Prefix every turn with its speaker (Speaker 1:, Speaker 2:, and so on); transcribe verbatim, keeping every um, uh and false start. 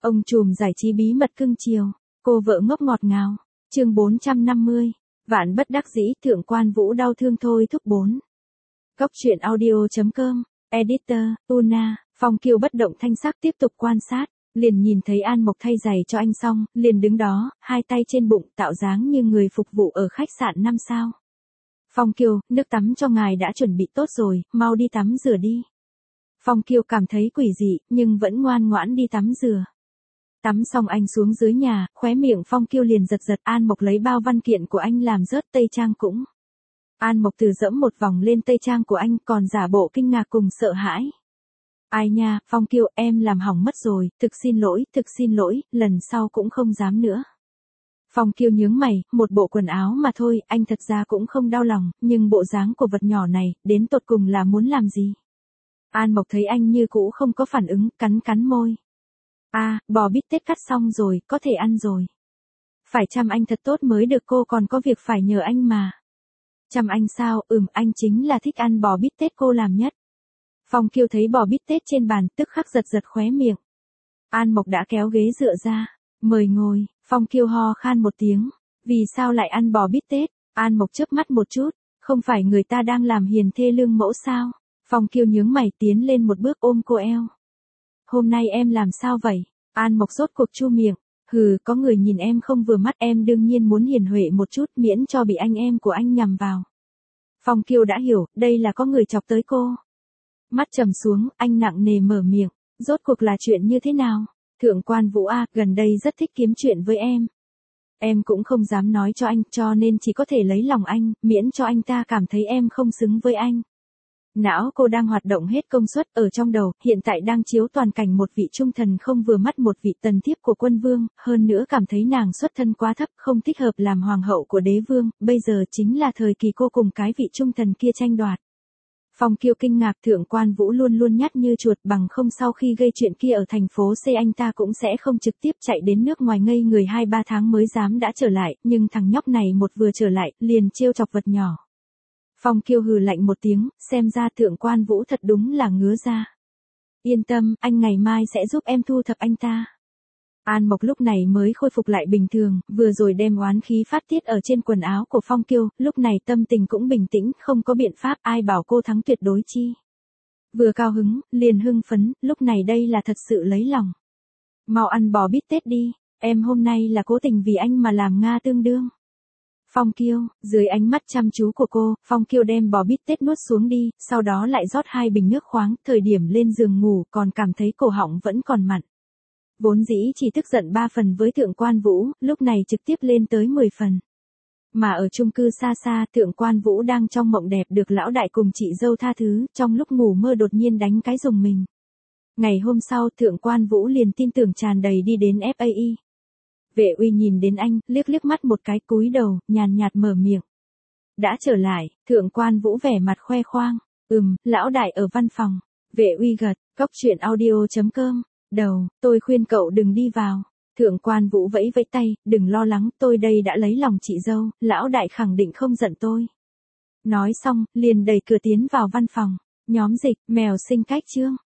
Speaker 1: Ông trùm giải trí bí mật cưng chiều, cô vợ ngốc ngọt ngào. Chương bốn trăm năm mươi. Vạn bất đắc dĩ, Thượng Quan Vũ đau thương thôi thúc bốn. Cốc truyện audio chấm com, Editor, Una. Phong Kiều bất động thanh sắc tiếp tục quan sát, liền nhìn thấy An Mộc thay giày cho anh xong, liền đứng đó, hai tay trên bụng, tạo dáng như người phục vụ ở khách sạn năm sao. Phong Kiều, nước tắm cho ngài đã chuẩn bị tốt rồi, mau đi tắm rửa đi. Phong Kiều cảm thấy quỷ dị, nhưng vẫn ngoan ngoãn đi tắm rửa. Tắm xong anh xuống dưới nhà, khóe miệng Phong Kiều liền giật giật. An Mộc lấy bao văn kiện của anh làm rớt tây trang cũng. An Mộc từ dẫm một vòng lên tây trang của anh, còn giả bộ kinh ngạc cùng sợ hãi. Ai nha, Phong Kiều, em làm hỏng mất rồi, thực xin lỗi, thực xin lỗi, lần sau cũng không dám nữa. Phong Kiều nhướng mày, một bộ quần áo mà thôi, anh thật ra cũng không đau lòng, nhưng bộ dáng của vật nhỏ này, đến tột cùng là muốn làm gì? An Mộc thấy anh như cũ không có phản ứng, cắn cắn môi. À, bò bít tết cắt xong rồi, có thể ăn rồi. Phải chăm anh thật tốt mới được, cô còn có việc phải nhờ anh mà. Chăm anh sao? Ừm, anh chính là thích ăn bò bít tết cô làm nhất. Phong Kiều thấy bò bít tết trên bàn, tức khắc giật giật khóe miệng. An Mộc đã kéo ghế dựa ra, mời ngồi. Phong Kiều ho khan một tiếng. Vì sao lại ăn bò bít tết? An Mộc chớp mắt một chút, không phải người ta đang làm hiền thê lương mẫu sao? Phong Kiều nhướng mày tiến lên một bước ôm cô eo. Hôm nay em làm sao vậy? An Mộc rốt cuộc chu miệng. Hừ, có người nhìn em không vừa mắt, em đương nhiên muốn hiền huệ một chút, miễn cho bị anh em của anh nhằm vào. Phong Kiều đã hiểu, đây là có người chọc tới cô. Mắt trầm xuống, anh nặng nề mở miệng. Rốt cuộc là chuyện như thế nào? Thượng Quan Vũ A, gần đây rất thích kiếm chuyện với em. Em cũng không dám nói cho anh, cho nên chỉ có thể lấy lòng anh, miễn cho anh ta cảm thấy em không xứng với anh. Não cô đang hoạt động hết công suất, ở trong đầu, hiện tại đang chiếu toàn cảnh một vị trung thần không vừa mắt một vị tần thiếp của quân vương, hơn nữa cảm thấy nàng xuất thân quá thấp, không thích hợp làm hoàng hậu của đế vương, bây giờ chính là thời kỳ cô cùng cái vị trung thần kia tranh đoạt. Phong Kiều kinh ngạc, Thượng Quan Vũ luôn luôn nhát như chuột, bằng không sau khi gây chuyện kia ở thành phố C anh ta cũng sẽ không trực tiếp chạy đến nước ngoài ngây người hai ba tháng mới dám đã trở lại, nhưng thằng nhóc này một vừa trở lại, liền trêu chọc vật nhỏ. Phong Kiều hừ lạnh một tiếng, xem ra Thượng Quan Vũ thật đúng là ngứa ra. Yên tâm, anh ngày mai sẽ giúp em thu thập anh ta. An Mộc lúc này mới khôi phục lại bình thường, vừa rồi đem oán khí phát tiết ở trên quần áo của Phong Kiều, lúc này tâm tình cũng bình tĩnh, không có biện pháp, ai bảo cô thắng tuyệt đối chi. Vừa cao hứng, liền hưng phấn, lúc này đây là thật sự lấy lòng. Mau ăn bò bít tết đi, em hôm nay là cố tình vì anh mà làm Nga tương đương. Phong Kiều, dưới ánh mắt chăm chú của cô, Phong Kiều đem bò bít tết nuốt xuống đi, sau đó lại rót hai bình nước khoáng, thời điểm lên giường ngủ còn cảm thấy cổ họng vẫn còn mặn. Vốn dĩ chỉ tức giận ba phần với Thượng Quan Vũ, lúc này trực tiếp lên tới mười phần. Mà ở chung cư xa xa, Thượng Quan Vũ đang trong mộng đẹp được lão đại cùng chị dâu tha thứ, trong lúc ngủ mơ đột nhiên đánh cái rùng mình. Ngày hôm sau, Thượng Quan Vũ liền tin tưởng tràn đầy đi đến ép a i. Vệ Uy nhìn đến anh, liếc liếc mắt một cái, cúi đầu, nhàn nhạt mở miệng. Đã trở lại, Thượng Quan Vũ vẻ mặt khoe khoang. Ừm, lão đại ở văn phòng. Vệ Uy gật, cốc truyện audio chấm com. Đầu, tôi khuyên cậu đừng đi vào. Thượng Quan Vũ vẫy vẫy tay, đừng lo lắng, tôi đây đã lấy lòng chị dâu, lão đại khẳng định không giận tôi. Nói xong, liền đẩy cửa tiến vào văn phòng. Nhóm dịch, mèo sinh cách chương.